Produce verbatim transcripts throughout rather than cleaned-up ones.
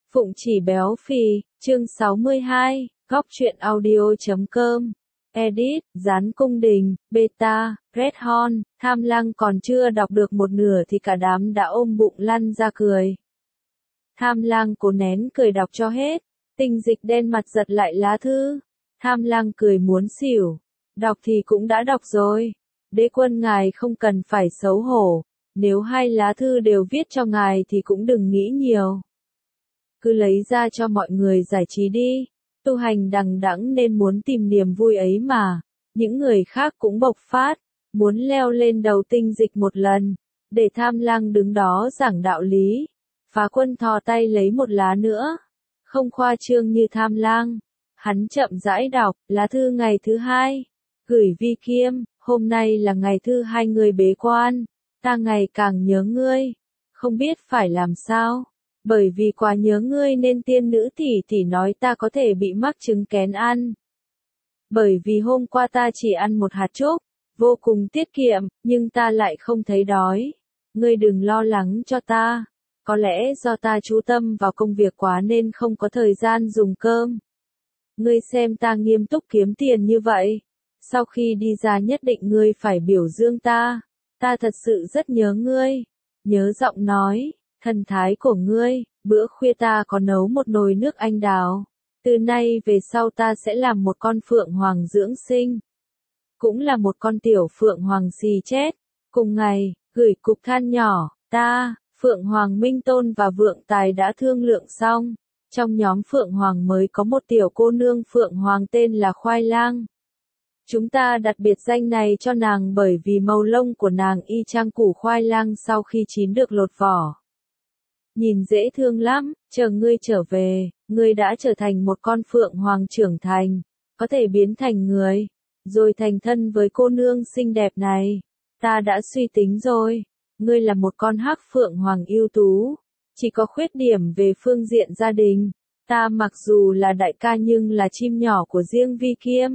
Phụng Chỉ Béo Phì, chương sáu mươi hai, góc truyện audio chấm com. Edit, Gián Cung Đình, Beta, Red Horn, Tham Lăng còn chưa đọc được một nửa thì cả đám đã ôm bụng lăn ra cười. Tham Lăng cố nén cười đọc cho hết, Tinh Dịch đen mặt giật lại lá thư. Tham Lăng cười muốn xỉu, đọc thì cũng đã đọc rồi. Đế quân ngài không cần phải xấu hổ, nếu hai lá thư đều viết cho ngài thì cũng đừng nghĩ nhiều. Cứ lấy ra cho mọi người giải trí đi, tu hành đằng đẵng nên muốn tìm niềm vui ấy mà. Những người khác cũng bộc phát, muốn leo lên đầu Tinh Dịch một lần, để Tham Lăng đứng đó giảng đạo lý. Phá Quân thò tay lấy một lá nữa, không khoa trương như Tham Lăng. Hắn chậm rãi đọc, lá thư ngày thứ hai. Gửi Vi Kiêm, hôm nay là ngày thứ hai người bế quan, ta ngày càng nhớ ngươi, không biết phải làm sao. Bởi vì quá nhớ ngươi nên tiên nữ tỷ tỷ nói ta có thể bị mắc chứng kén ăn. Bởi vì hôm qua ta chỉ ăn một hạt trúc, vô cùng tiết kiệm, nhưng ta lại không thấy đói. Ngươi đừng lo lắng cho ta, có lẽ do ta chú tâm vào công việc quá nên không có thời gian dùng cơm. Ngươi xem ta nghiêm túc kiếm tiền như vậy, sau khi đi ra nhất định ngươi phải biểu dương ta, ta thật sự rất nhớ ngươi. Nhớ giọng nói, thần thái của ngươi, bữa khuya ta có nấu một nồi nước anh đào. Từ nay về sau ta sẽ làm một con phượng hoàng dưỡng sinh. Cũng là một con tiểu phượng hoàng xì chết. Cùng ngày, gửi cục than nhỏ, ta, Phượng Hoàng Minh Tôn và Vượng Tài đã thương lượng xong. Trong nhóm Phượng Hoàng mới có một tiểu cô nương Phượng Hoàng tên là Khoai Lang. Chúng ta đặt biệt danh này cho nàng bởi vì màu lông của nàng y chang củ khoai lang sau khi chín được lột vỏ. Nhìn dễ thương lắm, chờ ngươi trở về, ngươi đã trở thành một con phượng hoàng trưởng thành, có thể biến thành người, rồi thành thân với cô nương xinh đẹp này. Ta đã suy tính rồi, ngươi là một con hắc phượng hoàng ưu tú, chỉ có khuyết điểm về phương diện gia đình. Ta mặc dù là đại ca nhưng là chim nhỏ của riêng Vi Kiêm,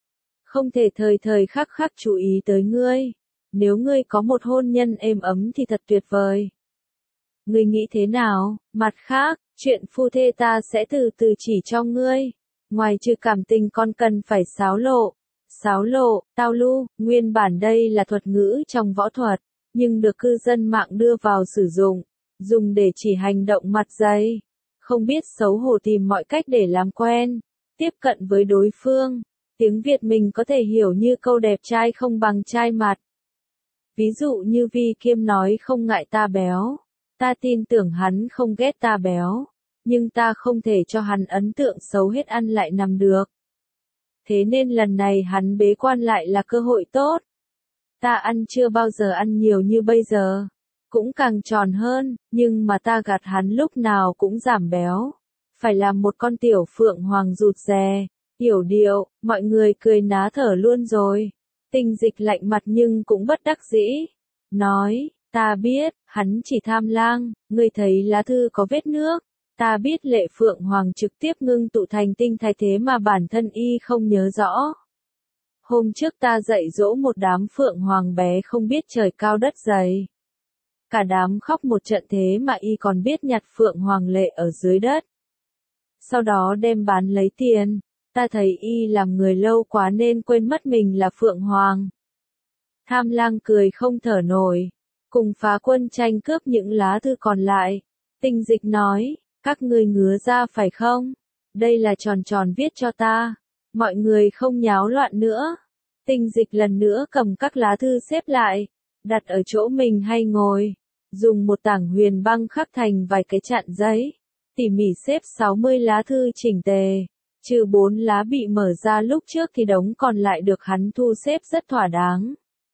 không thể thời thời khắc khắc chú ý tới ngươi. Nếu ngươi có một hôn nhân êm ấm thì thật tuyệt vời. Ngươi nghĩ thế nào? Mặt khác, chuyện phu thê ta sẽ từ từ chỉ cho ngươi. Ngoài trừ cảm tình còn cần phải xáo lộ. Xáo lộ, tao lu, nguyên bản đây là thuật ngữ trong võ thuật, nhưng được cư dân mạng đưa vào sử dụng, dùng để chỉ hành động mặt dày. Không biết xấu hổ tìm mọi cách để làm quen, tiếp cận với đối phương. Tiếng Việt mình có thể hiểu như câu đẹp trai không bằng trai mặt. Ví dụ như Vi Kiêm nói không ngại ta béo. Ta tin tưởng hắn không ghét ta béo, nhưng ta không thể cho hắn ấn tượng xấu hết ăn lại nằm được. Thế nên lần này hắn bế quan lại là cơ hội tốt. Ta ăn chưa bao giờ ăn nhiều như bây giờ, cũng càng tròn hơn, nhưng mà ta gạt hắn lúc nào cũng giảm béo. Phải làm một con tiểu phượng hoàng rụt rè, hiểu điệu, mọi người cười ná thở luôn rồi. Tinh Dịch lạnh mặt nhưng cũng bất đắc dĩ, nói. Ta biết, hắn chỉ Tham Lang, ngươi thấy lá thư có vết nước. Ta biết Lệ Phượng Hoàng trực tiếp ngưng tụ thành tinh thay thế mà bản thân y không nhớ rõ. Hôm trước ta dạy dỗ một đám Phượng Hoàng bé không biết trời cao đất dày. Cả đám khóc một trận thế mà y còn biết nhặt Phượng Hoàng Lệ ở dưới đất. Sau đó đem bán lấy tiền. Ta thấy y làm người lâu quá nên quên mất mình là Phượng Hoàng. Tham Lang cười không thở nổi, cùng Phá Quân tranh cướp những lá thư còn lại. Tinh Dịch nói, các ngươi ngứa ra phải không? Đây là tròn tròn viết cho ta. Mọi người không nháo loạn nữa. Tinh Dịch lần nữa cầm các lá thư xếp lại, đặt ở chỗ mình hay ngồi, dùng một tảng huyền băng khắc thành vài cái chặn giấy, tỉ mỉ xếp sáu mươi lá thư chỉnh tề, trừ bốn lá bị mở ra lúc trước thì đống còn lại được hắn thu xếp rất thỏa đáng.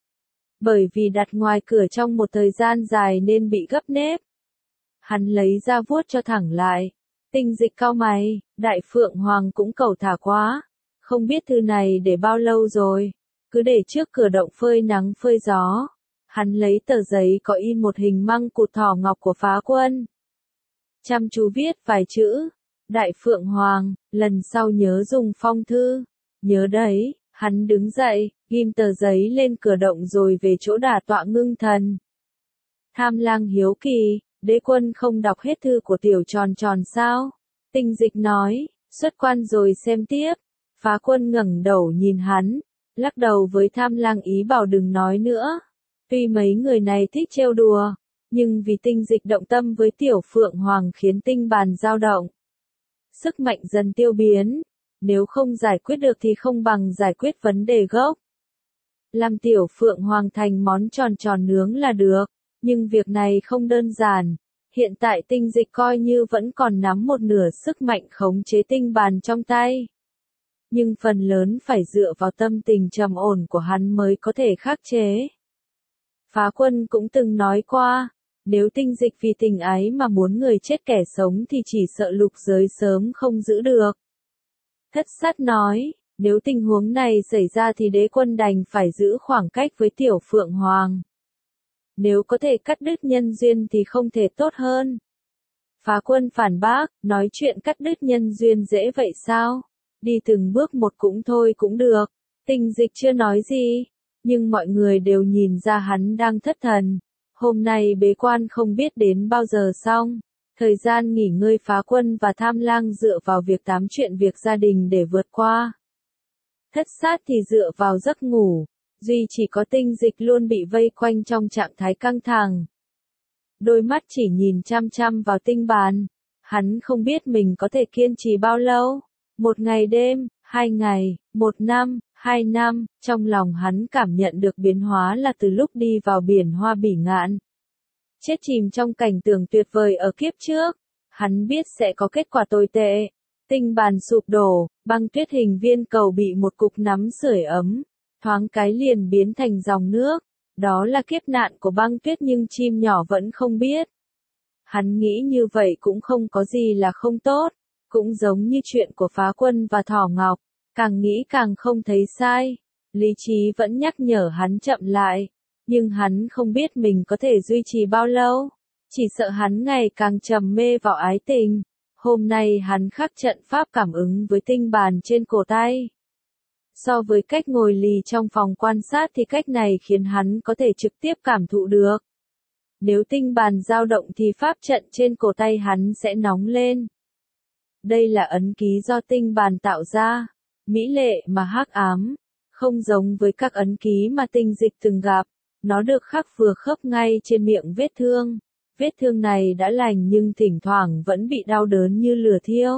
Bởi vì đặt ngoài cửa trong một thời gian dài nên bị gấp nếp. Hắn lấy ra vuốt cho thẳng lại. Tinh Dịch cau mày, Đại Phượng Hoàng cũng cẩu thả quá. Không biết thư này để bao lâu rồi. Cứ để trước cửa động phơi nắng phơi gió. Hắn lấy tờ giấy có in một hình măng cụt thỏ ngọc của Phá Quân. Chăm chú viết vài chữ. Đại Phượng Hoàng, lần sau nhớ dùng phong thư. Nhớ đấy. Hắn đứng dậy, ghim tờ giấy lên cửa động rồi về chỗ đả tọa ngưng thần. Tham Lang hiếu kỳ, Đế quân không đọc hết thư của tiểu tròn tròn sao? Tinh dịch nói, xuất quan rồi xem tiếp. Phá quân ngẩng đầu nhìn hắn, lắc đầu với Tham Lang ý bảo đừng nói nữa. Tuy mấy người này thích trêu đùa, nhưng vì tinh dịch động tâm với tiểu Phượng Hoàng khiến tinh bàn dao động. Sức mạnh dần tiêu biến, nếu không giải quyết được thì không bằng giải quyết vấn đề gốc. Làm tiểu Phượng Hoàng thành món tròn tròn nướng là được, nhưng việc này không đơn giản. Hiện tại tinh dịch coi như vẫn còn nắm một nửa sức mạnh khống chế tinh bàn trong tay. Nhưng phần lớn phải dựa vào tâm tình trầm ổn của hắn mới có thể khắc chế. Phá quân cũng từng nói qua, nếu tinh dịch vì tình ái mà muốn người chết kẻ sống thì chỉ sợ lục giới sớm không giữ được. Thất sát nói, nếu tình huống này xảy ra thì đế quân đành phải giữ khoảng cách với tiểu Phượng Hoàng. Nếu có thể cắt đứt nhân duyên thì không thể tốt hơn. Phá quân phản bác, nói chuyện cắt đứt nhân duyên dễ vậy sao? Đi từng bước một cũng thôi cũng được. Tinh dịch chưa nói gì, nhưng mọi người đều nhìn ra hắn đang thất thần. Hôm nay bế quan không biết đến bao giờ xong. Thời gian nghỉ ngơi Phá quân và Tham Lang dựa vào việc tám chuyện việc gia đình để vượt qua. Thất sát thì dựa vào giấc ngủ. Duy chỉ có tinh dịch luôn bị vây quanh trong trạng thái căng thẳng. Đôi mắt chỉ nhìn chăm chăm vào tinh bàn. Hắn không biết mình có thể kiên trì bao lâu. Một ngày đêm, hai ngày, một năm, hai năm, trong lòng hắn cảm nhận được biến hóa là từ lúc đi vào biển Hoa Bỉ Ngạn. Chết chìm trong cảnh tượng tuyệt vời ở kiếp trước, hắn biết sẽ có kết quả tồi tệ. Tinh bàn sụp đổ, băng tuyết hình viên cầu bị một cục nắm sưởi ấm, thoáng cái liền biến thành dòng nước. Đó là kiếp nạn của băng tuyết nhưng chim nhỏ vẫn không biết. Hắn nghĩ như vậy cũng không có gì là không tốt, cũng giống như chuyện của Phá quân và Thỏ Ngọc, càng nghĩ càng không thấy sai. Lý trí vẫn nhắc nhở hắn chậm lại, nhưng hắn không biết mình có thể duy trì bao lâu, chỉ sợ hắn ngày càng trầm mê vào ái tình. Hôm nay hắn khắc trận pháp cảm ứng với tinh bàn trên cổ tay. So với cách ngồi lì trong phòng quan sát thì cách này khiến hắn có thể trực tiếp cảm thụ được. Nếu tinh bàn dao động thì pháp trận trên cổ tay hắn sẽ nóng lên. Đây là ấn ký do tinh bàn tạo ra, mỹ lệ mà hắc ám, không giống với các ấn ký mà tinh dịch từng gặp. Nó được khắc vừa khớp ngay trên miệng vết thương. Vết thương này đã lành nhưng thỉnh thoảng vẫn bị đau đớn như lửa thiêu.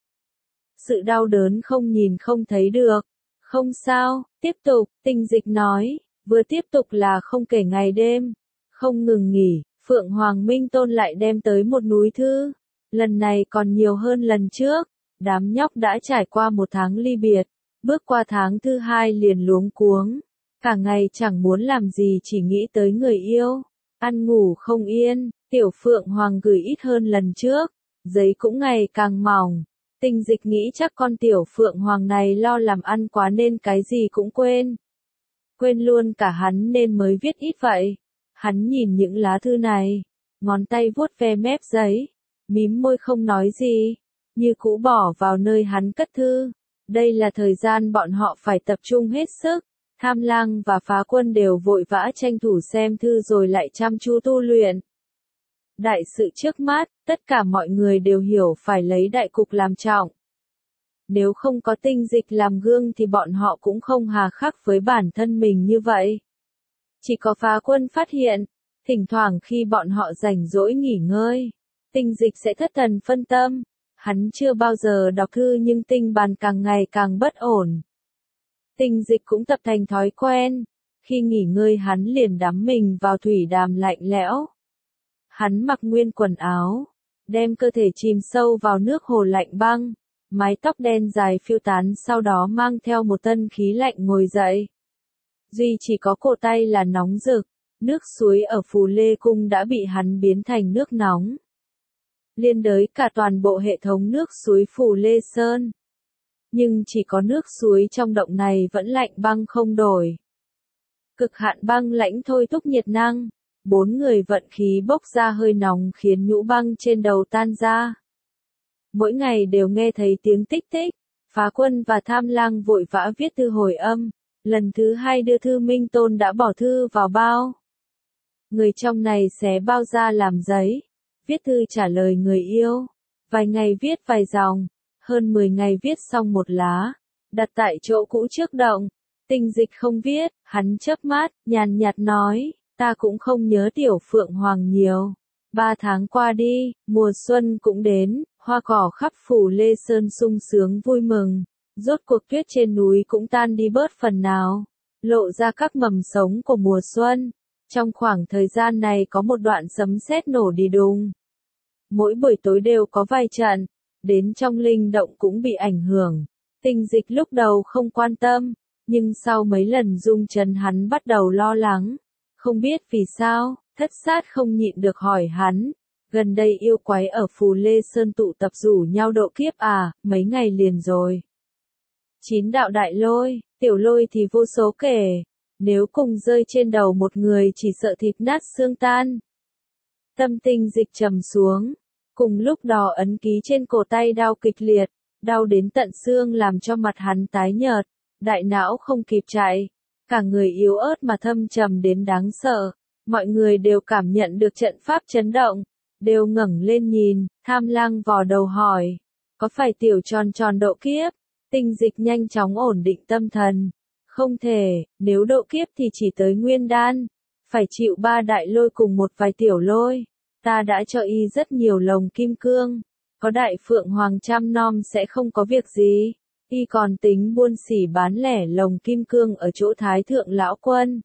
Sự đau đớn không nhìn không thấy được. Không sao, tiếp tục, tinh dịch nói, vừa tiếp tục là không kể ngày đêm, không ngừng nghỉ. Phượng Hoàng Minh Tôn lại đem tới một núi thư. Lần này còn nhiều hơn lần trước. Đám nhóc đã trải qua một tháng ly biệt, bước qua tháng thứ hai liền luống cuống. Cả ngày chẳng muốn làm gì chỉ nghĩ tới người yêu. Ăn ngủ không yên, tiểu Phượng Hoàng gửi ít hơn lần trước. Giấy cũng ngày càng mỏng. Tinh dịch nghĩ chắc con tiểu Phượng Hoàng này lo làm ăn quá nên cái gì cũng quên. Quên luôn cả hắn nên mới viết ít vậy. Hắn nhìn những lá thư này, ngón tay vuốt ve mép giấy, mím môi không nói gì, như cũ bỏ vào nơi hắn cất thư. Đây là thời gian bọn họ phải tập trung hết sức. Tham Lang và Phá quân đều vội vã tranh thủ xem thư rồi lại chăm chú tu luyện. Đại sự trước mắt, tất cả mọi người đều hiểu phải lấy đại cục làm trọng. Nếu không có tinh dịch làm gương thì bọn họ cũng không hà khắc với bản thân mình như vậy. Chỉ có Phá quân phát hiện, thỉnh thoảng khi bọn họ rảnh rỗi nghỉ ngơi, tinh dịch sẽ thất thần phân tâm. Hắn chưa bao giờ đọc thư nhưng tinh bàn càng ngày càng bất ổn. Tinh dịch cũng tập thành thói quen, khi nghỉ ngơi hắn liền đắm mình vào thủy đàm lạnh lẽo. Hắn mặc nguyên quần áo, đem cơ thể chìm sâu vào nước hồ lạnh băng, mái tóc đen dài phiêu tán sau đó mang theo một tân khí lạnh ngồi dậy. Duy chỉ có cổ tay là nóng rực, nước suối ở Phù Lê Cung đã bị hắn biến thành nước nóng. Liên đới cả toàn bộ hệ thống nước suối Phù Lê Sơn. Nhưng chỉ có nước suối trong động này vẫn lạnh băng không đổi. Cực hạn băng lãnh thôi thúc nhiệt năng. Bốn người vận khí bốc ra hơi nóng khiến nhũ băng trên đầu tan ra. Mỗi ngày đều nghe thấy tiếng tích tích. Phá quân và Tham Lang vội vã viết thư hồi âm. Lần thứ hai đưa thư Minh Tôn đã bỏ thư vào bao. Người trong này xé bao ra làm giấy. viết thư trả lời người yêu, vài ngày viết vài dòng, hơn mười ngày viết xong một lá, đặt tại chỗ cũ trước động. Tinh Dịch không viết, hắn chớp mắt, nhàn nhạt nói, ta cũng không nhớ Tiểu Phượng Hoàng nhiều. Ba tháng qua đi, mùa xuân cũng đến, hoa cỏ khắp phủ Lê Sơn sung sướng vui mừng. Rốt cuộc tuyết trên núi cũng tan đi bớt phần nào, lộ ra các mầm sống của mùa xuân. Trong khoảng thời gian này có một đoạn sấm sét nổ đi đùng. Mỗi buổi tối đều có vài trận, đến trong linh động cũng bị ảnh hưởng. Tinh Dịch lúc đầu không quan tâm, nhưng sau mấy lần rung chân hắn bắt đầu lo lắng. Không biết vì sao, Thất Sát không nhịn được hỏi hắn. Gần đây yêu quái ở Phù Lê Sơn tụ tập rủ nhau độ kiếp à, mấy ngày liền rồi. Chín đạo đại lôi, tiểu lôi thì vô số kể. Nếu cùng rơi trên đầu một người chỉ sợ thịt nát xương tan. Tâm Tinh Dịch trầm xuống. Cùng lúc đó ấn ký trên cổ tay đau kịch liệt, đau đến tận xương làm cho mặt hắn tái nhợt, đại não không kịp chạy, cả người yếu ớt mà thâm trầm đến đáng sợ. Mọi người đều cảm nhận được trận pháp chấn động, đều ngẩng lên nhìn, Tham Lang vò đầu hỏi, có phải Tiểu Tròn Tròn độ kiếp? Tinh Dịch nhanh chóng ổn định tâm thần, không thể, nếu độ kiếp thì chỉ tới nguyên đan, phải chịu ba đại lôi cùng một vài tiểu lôi. Ta đã cho y rất nhiều lồng kim cương, có đại phượng hoàng trăm nom sẽ không có việc gì. Y còn tính buôn sỉ bán lẻ lồng kim cương ở chỗ Thái Thượng Lão Quân.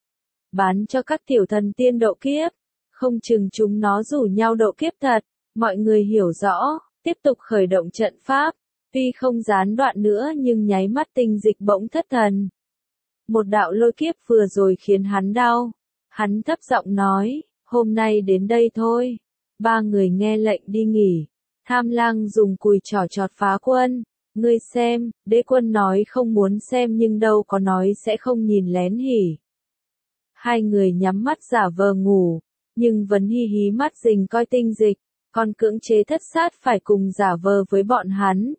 Bán cho các tiểu thần tiên độ kiếp, không chừng chúng nó rủ nhau độ kiếp thật. Mọi người hiểu rõ, tiếp tục khởi động trận pháp, tuy không gián đoạn nữa nhưng nháy mắt Tinh Dịch bỗng thất thần. Một đạo lôi kiếp vừa rồi khiến hắn đau. Hắn thấp giọng nói, hôm nay đến đây thôi. Ba người nghe lệnh đi nghỉ. Tham Lang dùng cùi trỏ chọt Phá Quân. Ngươi xem, Đế Quân nói không muốn xem nhưng đâu có nói sẽ không nhìn lén hỉ. Hai người nhắm mắt giả vờ ngủ, nhưng vẫn hí hí mắt rình coi Tinh Dịch, còn cưỡng chế Thất Sát phải cùng giả vờ với bọn hắn.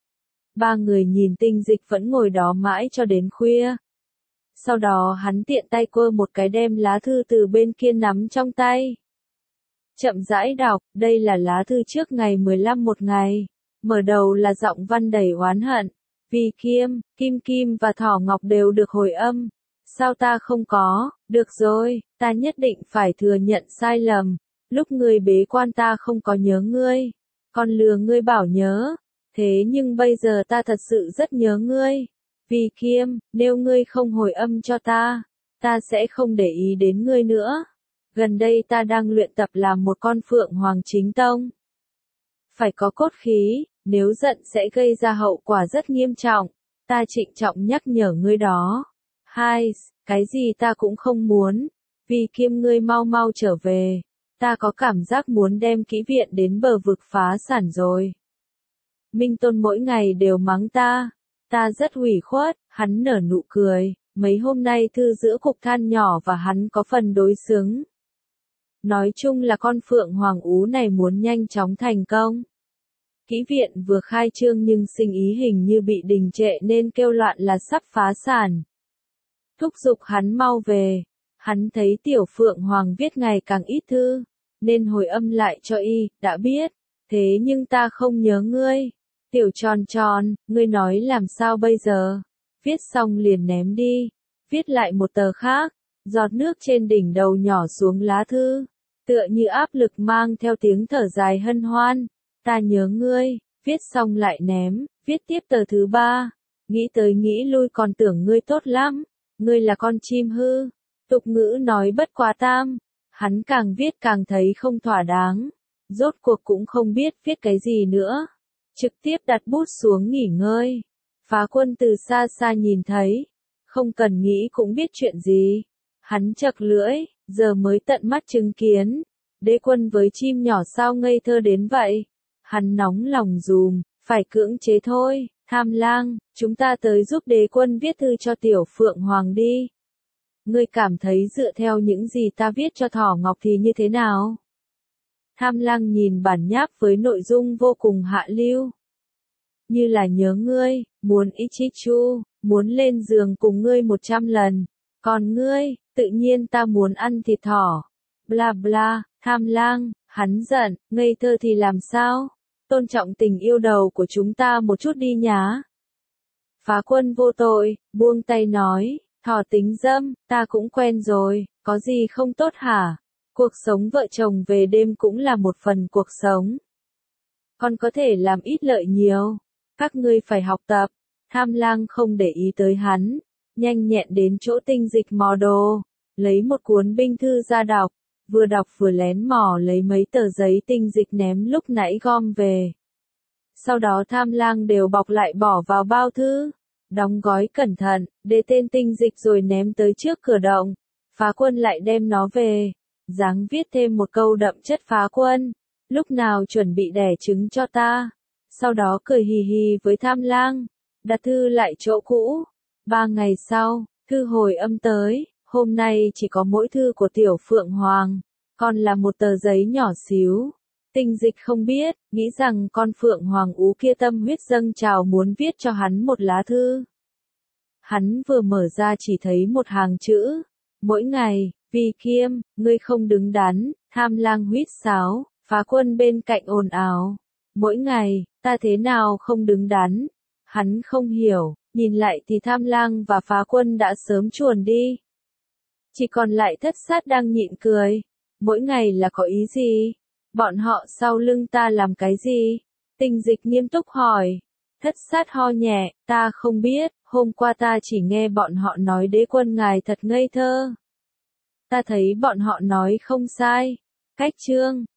Ba người nhìn Tinh Dịch vẫn ngồi đó mãi cho đến khuya. Sau đó hắn tiện tay quơ một cái đem lá thư từ bên kia nắm trong tay. Chậm rãi đọc, đây là lá thư trước ngày mười lăm một ngày. Mở đầu là giọng văn đầy oán hận. Vì Kiêm, Kim Kim và Thỏ Ngọc đều được hồi âm. Sao ta không có? Được rồi, ta nhất định phải thừa nhận sai lầm. Lúc ngươi bế quan ta không có nhớ ngươi. Còn lừa ngươi bảo nhớ. Thế nhưng bây giờ ta thật sự rất nhớ ngươi. Vì Kiêm, nếu ngươi không hồi âm cho ta, ta sẽ không để ý đến ngươi nữa. Gần đây ta đang luyện tập làm một con phượng hoàng chính tông. Phải có cốt khí, nếu giận sẽ gây ra hậu quả rất nghiêm trọng. Ta trịnh trọng nhắc nhở ngươi đó. Hai, cái gì ta cũng không muốn. Vì Kiêm ngươi mau mau trở về. Ta có cảm giác muốn đem kỹ viện đến bờ vực phá sản rồi. Minh Tôn mỗi ngày đều mắng ta. Ta rất ủy khuất, hắn nở nụ cười. Mấy hôm nay thư giữa cục than nhỏ và hắn có phần đối xứng. Nói chung là con phượng hoàng ú này muốn nhanh chóng thành công. Kỹ viện vừa khai trương nhưng sinh ý hình như bị đình trệ nên kêu loạn là sắp phá sản. Thúc giục hắn mau về. Hắn thấy Tiểu Phượng Hoàng viết ngày càng ít thư, nên hồi âm lại cho y, đã biết. Thế nhưng ta không nhớ ngươi. Tiểu Tròn Tròn, ngươi nói làm sao bây giờ? Viết xong liền ném đi. Viết lại một tờ khác. Giọt nước trên đỉnh đầu nhỏ xuống lá thư. Tựa như áp lực mang theo tiếng thở dài hân hoan. Ta nhớ ngươi. Viết xong lại ném. Viết tiếp tờ thứ ba. Nghĩ tới nghĩ lui còn tưởng ngươi tốt lắm. Ngươi là con chim hư. Tục ngữ nói bất quá tam. Hắn càng viết càng thấy không thỏa đáng. Rốt cuộc cũng không biết viết cái gì nữa. Trực tiếp đặt bút xuống nghỉ ngơi. Phá Quân từ xa xa nhìn thấy. Không cần nghĩ cũng biết chuyện gì. Hắn chật lưỡi, giờ mới tận mắt chứng kiến. Đế Quân với chim nhỏ sao ngây thơ đến vậy. Hắn nóng lòng dùm, phải cưỡng chế thôi. Tham Lang, chúng ta tới giúp Đế Quân viết thư cho Tiểu Phượng Hoàng đi. Ngươi cảm thấy dựa theo những gì ta viết cho Thỏ Ngọc thì như thế nào? Tham Lang nhìn bản nháp với nội dung vô cùng hạ lưu. Như là nhớ ngươi, muốn Ichichu, muốn lên giường cùng ngươi một trăm lần. Còn ngươi, tự nhiên ta muốn ăn thịt thỏ. Bla bla, Tham Lang, Hắn giận, ngây thơ thì làm sao? Tôn trọng tình yêu đầu của chúng ta một chút đi nhá. Phá Quân vô tội, buông tay nói, thỏ tính dâm, ta cũng quen rồi, có gì không tốt hả? Cuộc sống vợ chồng về đêm cũng là một phần cuộc sống. Con có thể làm ít lợi nhiều. Các ngươi phải học tập. Tham Lang không để ý tới hắn, nhanh nhẹn đến chỗ tinh dịch mò đồ, lấy một cuốn binh thư ra đọc, vừa đọc vừa lén mò lấy mấy tờ giấy tinh dịch ném lúc nãy gom về. Sau đó Tham Lang đều bọc lại bỏ vào bao thư, đóng gói cẩn thận, để tên tinh dịch rồi ném tới trước cửa động. Phá Quân lại đem nó về, dáng viết thêm một câu đậm chất Phá Quân, lúc nào chuẩn bị đẻ trứng cho ta. Sau đó cười hì hì với Tham Lang, đặt thư lại chỗ cũ. Ba ngày sau, thư hồi âm tới, hôm nay chỉ có mỗi thư của Tiểu Phượng Hoàng, còn là một tờ giấy nhỏ xíu. Tinh dịch không biết, nghĩ rằng con Phượng Hoàng ú kia tâm huyết dâng trào muốn viết cho hắn một lá thư. Hắn vừa mở ra chỉ thấy một hàng chữ, mỗi ngày, vì Kiêm, ngươi không đứng đắn. Tham Lang huýt sáo, Phá Quân bên cạnh ồn ào. Mỗi ngày, ta thế nào không đứng đắn? Hắn không hiểu, nhìn lại thì Tham Lang và Phá Quân đã sớm chuồn đi. Chỉ còn lại Thất Sát đang nhịn cười. Mỗi ngày là có ý gì? Bọn họ sau lưng ta làm cái gì? Tinh dịch nghiêm túc hỏi. Thất Sát ho nhẹ, ta không biết, hôm qua ta chỉ nghe bọn họ nói đế quân ngài thật ngây thơ. Ta thấy bọn họ nói không sai. Cách chương